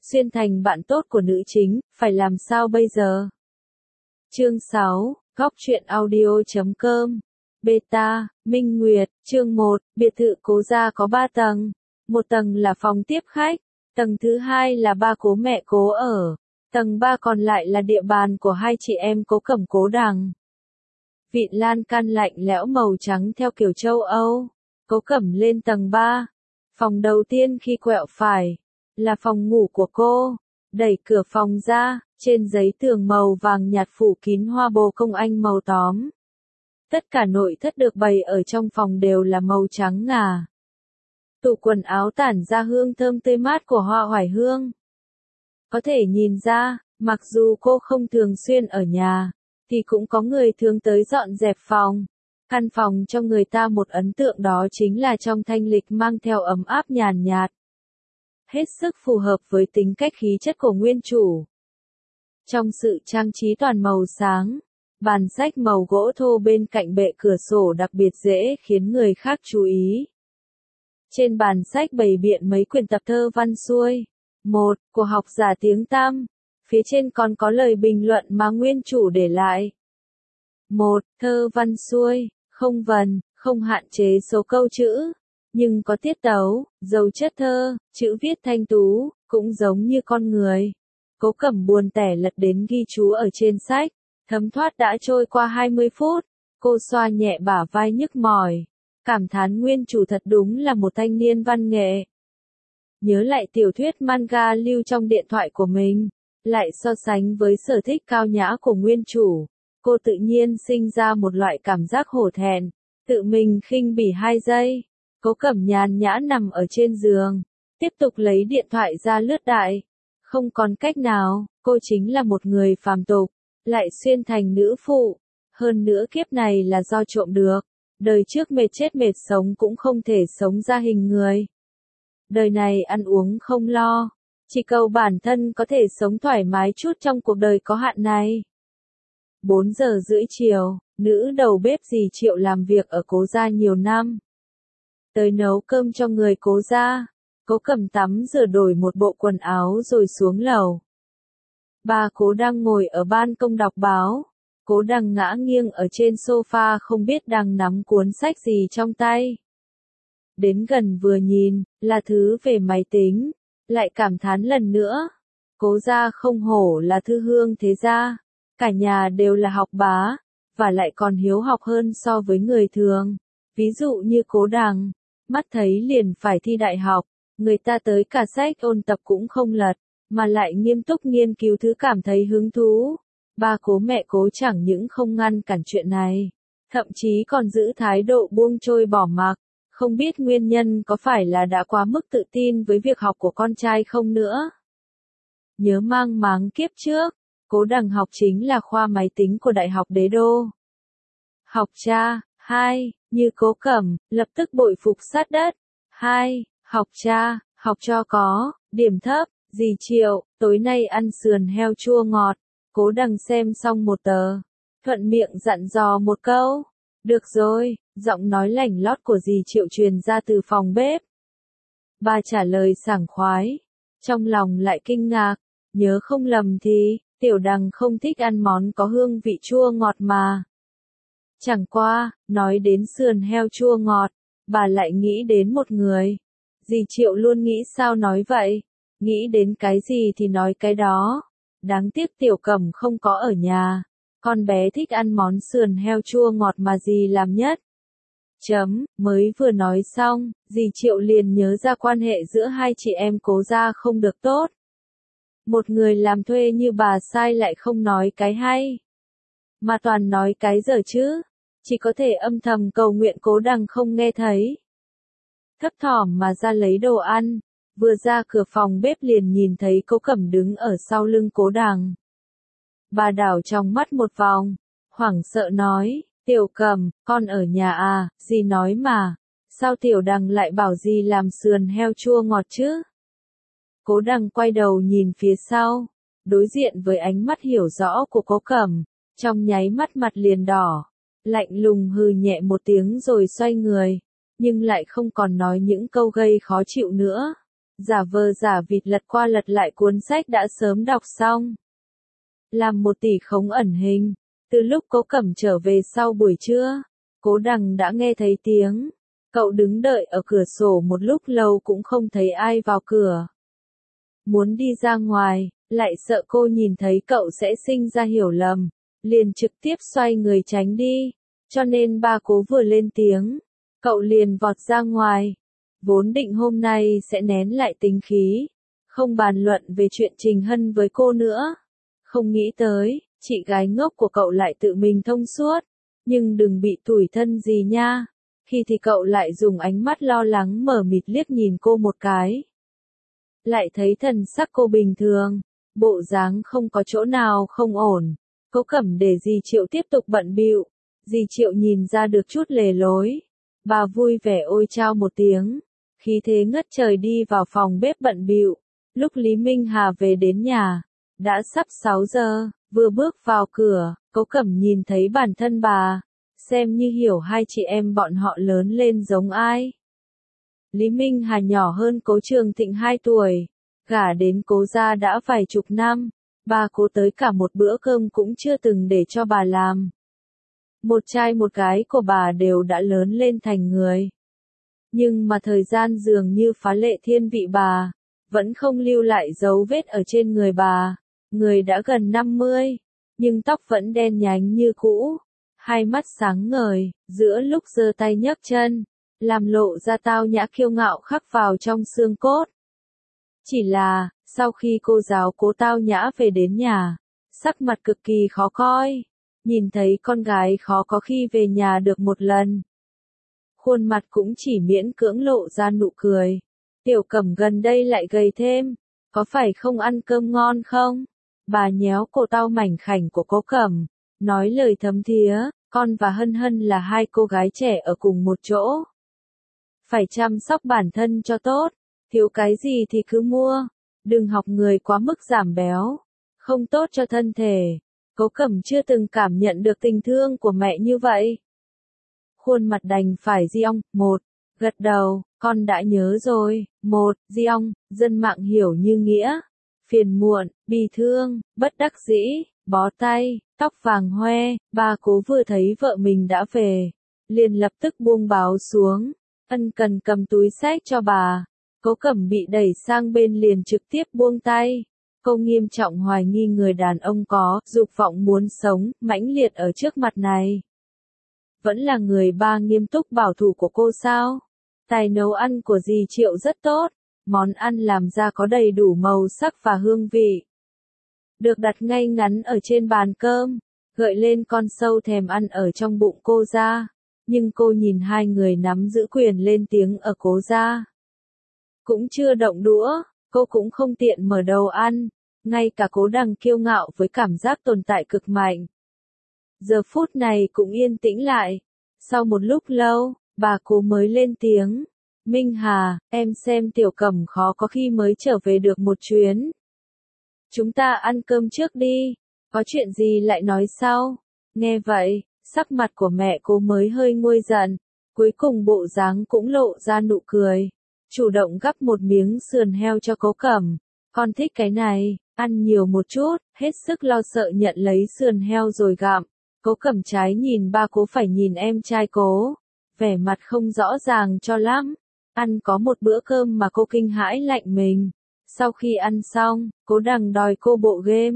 xuyên thành bạn tốt của nữ chính, phải làm sao bây giờ? Chương 6, Góc truyện audio.com. Beta, Minh Nguyệt, chương 1, biệt thự Cố gia có 3 tầng. Một tầng là phòng tiếp khách, tầng thứ hai là ba cố mẹ Cố ở, tầng 3 còn lại là địa bàn của hai chị em Cố Cẩm Cố Đằng. Vịn lan can lạnh lẽo màu trắng theo kiểu châu Âu. Cố Cẩm lên tầng 3. Phòng đầu tiên khi quẹo phải là phòng ngủ của cô. Đẩy cửa phòng ra, trên giấy tường màu vàng nhạt phủ kín hoa bồ công anh màu tóm. Tất cả nội thất được bày ở trong phòng đều là màu trắng ngà. Tủ quần áo tản ra hương thơm tươi mát của hoa oải hương. Có thể nhìn ra, mặc dù cô không thường xuyên ở nhà, thì cũng có người thường tới dọn dẹp phòng. Căn phòng cho người ta một ấn tượng đó chính là trong thanh lịch mang theo ấm áp nhàn nhạt. Hết sức phù hợp với tính cách khí chất của nguyên chủ. Trong sự trang trí toàn màu sáng, bàn sách màu gỗ thô bên cạnh bệ cửa sổ đặc biệt dễ khiến người khác chú ý. Trên bàn sách bày biện mấy quyển tập thơ văn xuôi. Một, của học giả tiếng tăm. Phía trên còn có lời bình luận mà nguyên chủ để lại. Một, thơ văn xuôi, không vần, không hạn chế số câu chữ, nhưng có tiết tấu, giàu chất thơ, chữ viết thanh tú, cũng giống như con người. Cố Cẩm buồn tẻ lật đến ghi chú ở trên sách, thấm thoát đã trôi qua 20 phút, cô xoa nhẹ bả vai nhức mỏi, cảm thán nguyên chủ thật đúng là một thanh niên văn nghệ. Nhớ lại tiểu thuyết manga lưu trong điện thoại của mình, lại so sánh với sở thích cao nhã của nguyên chủ, cô tự nhiên sinh ra một loại cảm giác hổ thẹn, tự mình khinh bỉ 2 giây. Cố Cẩm nhàn nhã nằm ở trên giường, tiếp tục lấy điện thoại ra lướt đại. Không còn cách nào, cô chính là một người phàm tục, lại xuyên thành nữ phụ. Hơn nữa kiếp này là do trộm được, đời trước mệt chết mệt sống cũng không thể sống ra hình người. Đời này ăn uống không lo, chỉ cầu bản thân có thể sống thoải mái chút trong cuộc đời có hạn này. 4 giờ rưỡi chiều, nữ đầu bếp dì Triệu làm việc ở Cố gia nhiều năm. Tới nấu cơm cho người Cố gia. Cố Cẩm tắm rửa đổi một bộ quần áo rồi xuống lầu. Bà Cố đang ngồi ở ban công đọc báo. Cố Đằng ngã nghiêng ở trên sofa không biết đang nắm cuốn sách gì trong tay. Đến gần vừa nhìn, là thứ về máy tính, lại cảm thán lần nữa. Cố gia không hổ là thư hương thế gia, cả nhà đều là học bá, và lại còn hiếu học hơn so với người thường. Ví dụ như Cố Đằng, mắt thấy liền phải thi đại học, người ta tới cả sách ôn tập cũng không lật, mà lại nghiêm túc nghiên cứu thứ cảm thấy hứng thú. Ba Cố mẹ Cố chẳng những không ngăn cản chuyện này, thậm chí còn giữ thái độ buông trôi bỏ mặc, không biết nguyên nhân có phải là đã quá mức tự tin với việc học của con trai không nữa. Nhớ mang máng kiếp trước, Cố Đằng học chính là khoa máy tính của Đại học Đế Đô. Học cha, 2, như Cố Cẩm, lập tức bội phục sát đất. 2, học cha, học cho có, điểm thấp, dì Triệu, tối nay ăn sườn heo chua ngọt. Cố Đằng xem xong một tờ, thuận miệng dặn dò một câu. Được rồi, giọng nói lảnh lót của dì Triệu truyền ra từ phòng bếp. Bà trả lời sảng khoái, trong lòng lại kinh ngạc, nhớ không lầm thì, Tiểu Đằng không thích ăn món có hương vị chua ngọt mà. Chẳng qua, nói đến sườn heo chua ngọt, bà lại nghĩ đến một người. Dì Triệu luôn nghĩ sao nói vậy, nghĩ đến cái gì thì nói cái đó. Đáng tiếc Tiểu Cẩm không có ở nhà, con bé thích ăn món sườn heo chua ngọt mà dì làm nhất. Mới vừa nói xong, dì Triệu liền nhớ ra quan hệ giữa hai chị em Cố gia không được tốt. Một người làm thuê như bà sai lại không nói cái hay, mà toàn nói cái dở chứ, chỉ có thể âm thầm cầu nguyện Cố Đằng không nghe thấy. Thấp thỏm mà ra lấy đồ ăn, vừa ra cửa phòng bếp liền nhìn thấy Cố Cẩm đứng ở sau lưng Cố Đằng. Bà đảo trong mắt một vòng, hoảng sợ nói, Tiểu Cẩm, con ở nhà à, dì nói mà, sao Tiểu Đằng lại bảo dì làm sườn heo chua ngọt chứ? Cố Đằng quay đầu nhìn phía sau, đối diện với ánh mắt hiểu rõ của Cố Cẩm, trong nháy mắt mặt liền đỏ, lạnh lùng hừ nhẹ một tiếng rồi xoay người, nhưng lại không còn nói những câu gây khó chịu nữa. giả vờ giả vịt lật qua lật lại cuốn sách đã sớm đọc xong. Làm một tỷ khống ẩn hình, từ lúc Cố Cẩm trở về sau buổi trưa, Cố Đằng đã nghe thấy tiếng. Cậu đứng đợi ở cửa sổ một lúc lâu cũng không thấy ai vào cửa. Muốn đi ra ngoài, lại sợ cô nhìn thấy cậu sẽ sinh ra hiểu lầm, liền trực tiếp xoay người tránh đi. Cho nên ba Cố vừa lên tiếng, cậu liền vọt ra ngoài. Vốn định hôm nay sẽ nén lại tính khí, không bàn luận về chuyện Trình Hân với cô nữa. Không nghĩ tới, chị gái ngốc của cậu lại tự mình thông suốt. Nhưng đừng bị tủi thân gì nha. Khi thì cậu lại dùng ánh mắt lo lắng mờ mịt liếc nhìn cô một cái. Lại thấy thần sắc cô bình thường, bộ dáng không có chỗ nào không ổn. Cố Cẩm để dì Triệu tiếp tục bận bịu. Dì Triệu nhìn ra được chút lề lối. Bà vui vẻ ôi chao một tiếng, khí thế ngất trời đi vào phòng bếp bận bịu. Lúc Lý Minh Hà về đến nhà, đã sắp 6 giờ, vừa bước vào cửa, Cố Cẩm nhìn thấy bản thân bà, xem như hiểu hai chị em bọn họ lớn lên giống ai. Lý Minh Hà nhỏ hơn Cố Trường Thịnh 2 tuổi, gả đến Cố gia đã vài chục năm, bà Cố tới cả một bữa cơm cũng chưa từng để cho bà làm. Một trai một gái của bà đều đã lớn lên thành người. Nhưng mà thời gian dường như phá lệ thiên vị bà, vẫn không lưu lại dấu vết ở trên người bà. Người đã gần 50, nhưng tóc vẫn đen nhánh như cũ, hai mắt sáng ngời, giữa lúc giơ tay nhấc chân, làm lộ ra tao nhã kiêu ngạo khắc vào trong xương cốt. Chỉ là, sau khi cô giáo Cố tao nhã về đến nhà, sắc mặt cực kỳ khó coi, nhìn thấy con gái khó có khi về nhà được một lần. Khuôn mặt cũng chỉ miễn cưỡng lộ ra nụ cười. Tiểu Cẩm gần đây lại gầy thêm, có phải không ăn cơm ngon không? Bà nhéo cổ tao mảnh khảnh của Cố Cẩm, nói lời thấm thía, con và Hân Hân là hai cô gái trẻ ở cùng một chỗ. Phải chăm sóc bản thân cho tốt, thiếu cái gì thì cứ mua, đừng học người quá mức giảm béo, không tốt cho thân thể. Cố Cẩm chưa từng cảm nhận được tình thương của mẹ như vậy. Khuôn mặt đành phải di ong, gật đầu, con đã nhớ rồi, di ong, dân mạng hiểu như nghĩa. Phiền muộn, bi thương, bất đắc dĩ, bó tay, tóc vàng hoe, ba Cố vừa thấy vợ mình đã về, liền lập tức buông báo xuống, ân cần cầm túi xách cho bà. Cố Cẩm bị đẩy sang bên liền trực tiếp buông tay. Cô nghiêm trọng hoài nghi người đàn ông có dục vọng muốn sống, mãnh liệt ở trước mặt này. Vẫn là người ba nghiêm túc bảo thủ của cô sao? Tài nấu ăn của dì Triệu rất tốt. Món ăn làm ra có đầy đủ màu sắc và hương vị. Được đặt ngay ngắn ở trên bàn cơm, gợi lên con sâu thèm ăn ở trong bụng cô ra. Nhưng cô nhìn hai người nắm giữ quyền lên tiếng ở Cố gia. Cũng chưa động đũa, cô cũng không tiện mở đầu ăn. Ngay cả Cố Đằng kiêu ngạo với cảm giác tồn tại cực mạnh. Giờ phút này cũng yên tĩnh lại. Sau một lúc lâu, bà Cố mới lên tiếng. Minh Hà, em xem Tiểu Cẩm khó có khi mới trở về được một chuyến. Chúng ta ăn cơm trước đi, có chuyện gì lại nói sau. Nghe vậy, sắc mặt của mẹ Cố mới hơi nguôi giận, cuối cùng bộ dáng cũng lộ ra nụ cười. Chủ động gắp một miếng sườn heo cho Cố Cẩm. Con thích cái này, ăn nhiều một chút, hết sức lo sợ nhận lấy sườn heo rồi gặm. Cố Cẩm trái nhìn ba Cố phải nhìn em trai Cố, vẻ mặt không rõ ràng cho lắm. Ăn có một bữa cơm mà cô kinh hãi lạnh mình. Sau khi ăn xong, Cố Đằng đòi cô bộ game.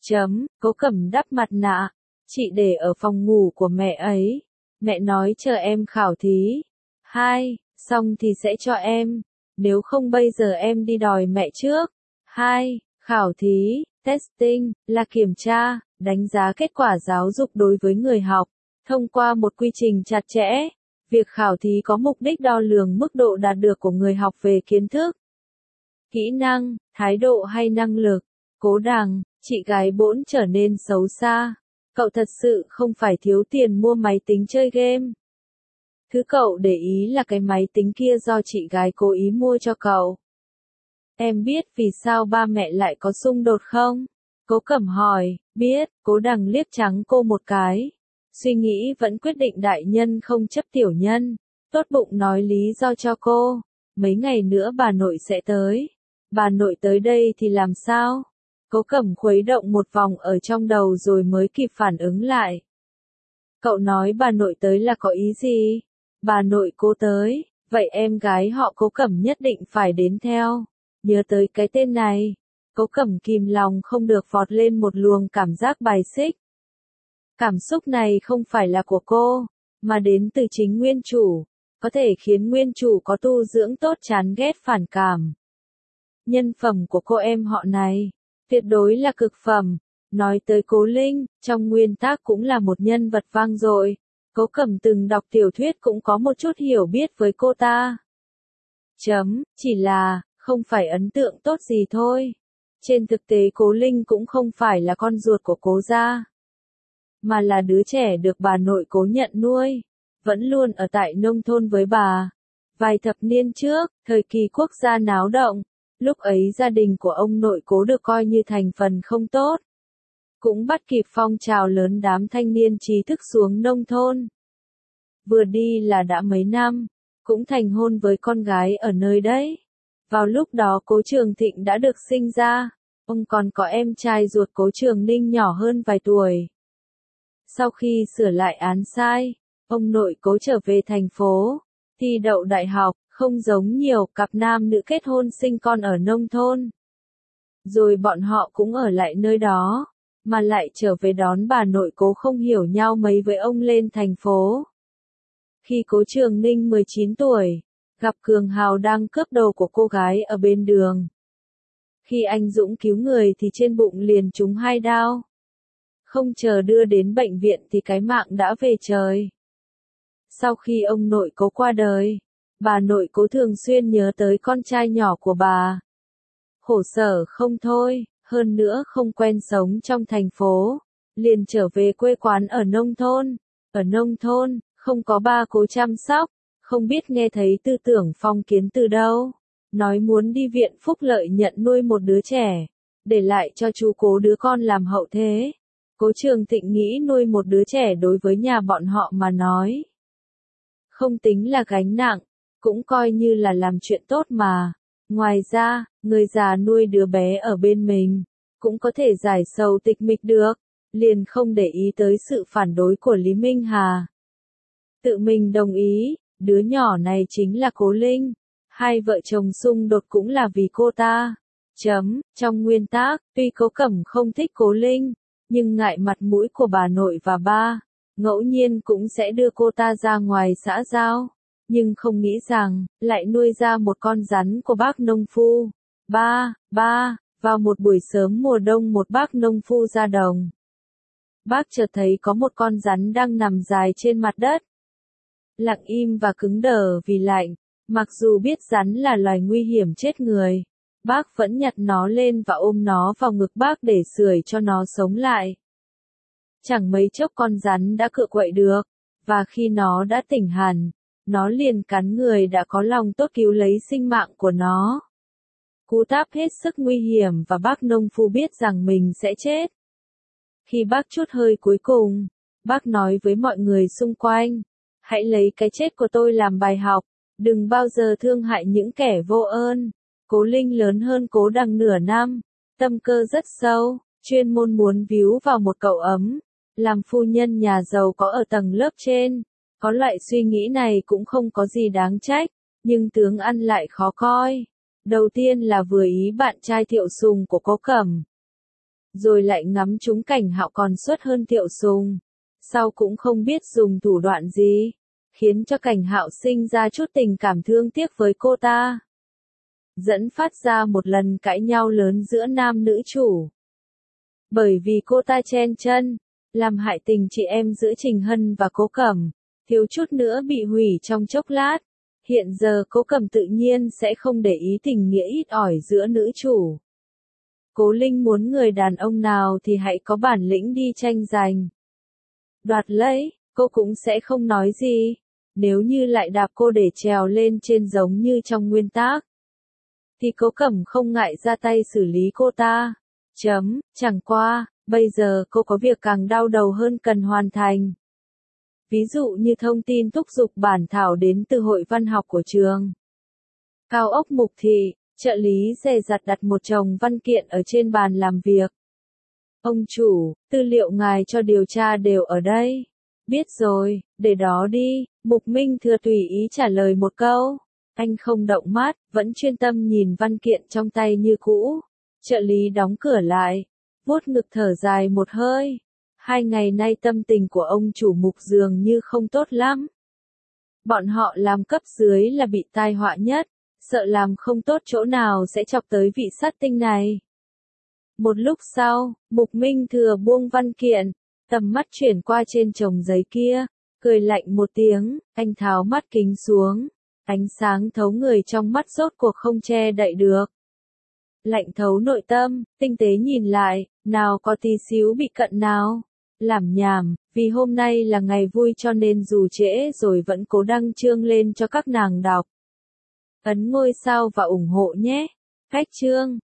Cố Cẩm đắp mặt nạ. Chị để ở phòng ngủ của mẹ ấy. Mẹ nói chờ em khảo thí. Xong thì sẽ cho em. Nếu không bây giờ em đi đòi mẹ trước. Khảo thí, testing, là kiểm tra, đánh giá kết quả giáo dục đối với người học. Thông qua một quy trình chặt chẽ. Việc khảo thí có mục đích đo lường mức độ đạt được của người học về kiến thức, kỹ năng, thái độ hay năng lực. Cố Đằng, chị gái bỗng trở nên xấu xa. Cậu thật sự không phải thiếu tiền mua máy tính chơi game. Thứ cậu để ý là cái máy tính kia do chị gái cố ý mua cho cậu. Em biết vì sao ba mẹ lại có xung đột không? Cố Cẩm hỏi, biết. Cố Đằng liếc trắng cô một cái. Suy nghĩ vẫn quyết định đại nhân không chấp tiểu nhân. Tốt bụng nói lý do cho cô. mấy ngày nữa bà nội sẽ tới. Bà nội tới đây thì làm sao? Cố Cẩm khuấy động một vòng ở trong đầu rồi mới kịp phản ứng lại. Cậu nói bà nội tới là có ý gì? Bà nội Cố tới, vậy em gái họ Cố Cẩm nhất định phải đến theo. Nhớ tới cái tên này, Cố Cẩm kìm lòng không được vọt lên một luồng cảm giác bài xích. Cảm xúc này không phải là của cô, mà đến từ chính nguyên chủ, có thể khiến nguyên chủ có tu dưỡng tốt chán ghét phản cảm. Nhân phẩm của cô em họ này, tuyệt đối là cực phẩm. Nói tới Cố Linh, trong nguyên tác cũng là một nhân vật vang dội. Cố Cẩm từng đọc tiểu thuyết cũng có một chút hiểu biết với cô ta. Chỉ là, không phải ấn tượng tốt gì thôi. Trên thực tế Cố Linh cũng không phải là con ruột của Cố gia, mà là đứa trẻ được bà nội Cố nhận nuôi, vẫn luôn ở tại nông thôn với bà. Vài thập niên trước, thời kỳ quốc gia náo động, lúc ấy gia đình của ông nội Cố được coi như thành phần không tốt. Cũng bắt kịp phong trào lớn đám thanh niên trí thức xuống nông thôn. Vừa đi là đã mấy năm, cũng thành hôn với con gái ở nơi đấy. Vào lúc đó Cố Trường Thịnh đã được sinh ra, ông còn có em trai ruột Cố Trường Ninh nhỏ hơn vài tuổi. Sau khi sửa lại án sai, ông nội Cố trở về thành phố, thi đậu đại học, không giống nhiều cặp nam nữ kết hôn sinh con ở nông thôn. Rồi bọn họ cũng ở lại nơi đó, mà lại trở về đón bà nội Cố không hiểu nhau mấy với ông lên thành phố. Khi Cố Trường Ninh 19 tuổi, gặp Cường Hào đang cướp đồ của cô gái ở bên đường. Khi anh Dũng cứu người thì trên bụng liền trúng 2 đao. Không chờ đưa đến bệnh viện thì cái mạng đã về trời. Sau khi ông nội Cố qua đời, bà nội Cố thường xuyên nhớ tới con trai nhỏ của bà. Khổ sở không thôi, hơn nữa không quen sống trong thành phố, liền trở về quê quán ở nông thôn. Ở nông thôn, không có ba Cố chăm sóc, không biết nghe thấy tư tưởng phong kiến từ đâu. Nói muốn đi viện phúc lợi nhận nuôi một đứa trẻ, để lại cho chú Cố đứa con làm hậu thế. Cố Trường Thịnh nghĩ nuôi một đứa trẻ đối với nhà bọn họ mà nói, không tính là gánh nặng, cũng coi như là làm chuyện tốt mà. Ngoài ra, người già nuôi đứa bé ở bên mình, cũng có thể giải sầu tịch mịch được, liền không để ý tới sự phản đối của Lý Minh Hà. Tự mình đồng ý, đứa nhỏ này chính là Cố Linh. Hai vợ chồng xung đột cũng là vì cô ta. Trong nguyên tác, tuy Cố Cẩm không thích Cố Linh, nhưng ngại mặt mũi của bà nội và ba, ngẫu nhiên cũng sẽ đưa cô ta ra ngoài xã giao. Nhưng không nghĩ rằng, lại nuôi ra một con rắn của bác nông phu. Vào một buổi sớm mùa đông một bác nông phu ra đồng. Bác chợt thấy có một con rắn đang nằm dài trên mặt đất. Lặng im và cứng đờ vì lạnh, mặc dù biết rắn là loài nguy hiểm chết người. Bác vẫn nhặt nó lên và ôm nó vào ngực bác để sưởi cho nó sống lại. Chẳng mấy chốc con rắn đã cựa quậy được, và khi nó đã tỉnh hẳn, nó liền cắn người đã có lòng tốt cứu lấy sinh mạng của nó. Cú táp hết sức nguy hiểm và bác nông phu biết rằng mình sẽ chết. Khi bác trút hơi cuối cùng, bác nói với mọi người xung quanh, hãy lấy cái chết của tôi làm bài học, đừng bao giờ thương hại những kẻ vô ơn. Cố Linh lớn hơn Cố Đằng nửa năm, tâm cơ rất sâu, chuyên môn muốn víu vào một cậu ấm, làm phu nhân nhà giàu có ở tầng lớp trên. Có loại suy nghĩ này cũng không có gì đáng trách, nhưng tướng ăn lại khó coi. Đầu tiên là vừa ý bạn trai Thiệu Sùng của Cố Cẩm, rồi lại ngắm trúng Cảnh Hạo còn xuất hơn Thiệu Sùng. Sau cũng không biết dùng thủ đoạn gì, khiến cho Cảnh Hạo sinh ra chút tình cảm thương tiếc với cô ta. Dẫn phát ra một lần cãi nhau lớn giữa nam nữ chủ. Bởi vì cô ta chen chân, làm hại tình chị em giữa Trình Hân và Cố Cẩm, thiếu chút nữa bị hủy trong chốc lát. Hiện giờ Cố Cẩm tự nhiên sẽ không để ý tình nghĩa ít ỏi giữa nữ chủ. Cố Linh muốn người đàn ông nào thì hãy có bản lĩnh đi tranh giành, đoạt lấy, cô cũng sẽ không nói gì. Nếu như lại đạp cô để trèo lên trên giống như trong nguyên tác, thì Cố Cẩm không ngại ra tay xử lý cô ta. Chẳng qua, bây giờ cô có việc càng đau đầu hơn cần hoàn thành. Ví dụ như thông tin thúc giục bản thảo đến từ hội văn học của trường. Cao ốc Mục Thị, trợ lý dè dặt đặt một chồng văn kiện ở trên bàn làm việc. Ông chủ, tư liệu ngài cho điều tra đều ở đây. Biết rồi, để đó đi, Mục Minh Thừa tùy ý trả lời một câu. Anh không động mắt, vẫn chuyên tâm nhìn văn kiện trong tay như cũ. Trợ lý đóng cửa lại, vuốt ngực thở dài một hơi. 2 ngày nay tâm tình của ông chủ Mục dường như không tốt lắm. Bọn họ làm cấp dưới là bị tai họa nhất, sợ làm không tốt chỗ nào sẽ chọc tới vị sát tinh này. Một lúc sau, Mục Minh Thừa buông văn kiện, tầm mắt chuyển qua trên chồng giấy kia, cười lạnh một tiếng, anh tháo mắt kính xuống, ánh sáng thấu người trong mắt rốt cuộc không che đậy được. Lạnh thấu nội tâm, tinh tế nhìn lại, nào có tí xíu bị cận nào. Làm nhảm, vì hôm nay là ngày vui cho nên dù trễ rồi vẫn cố đăng chương lên cho các nàng đọc. Ấn ngôi sao và ủng hộ nhé. Cách chương.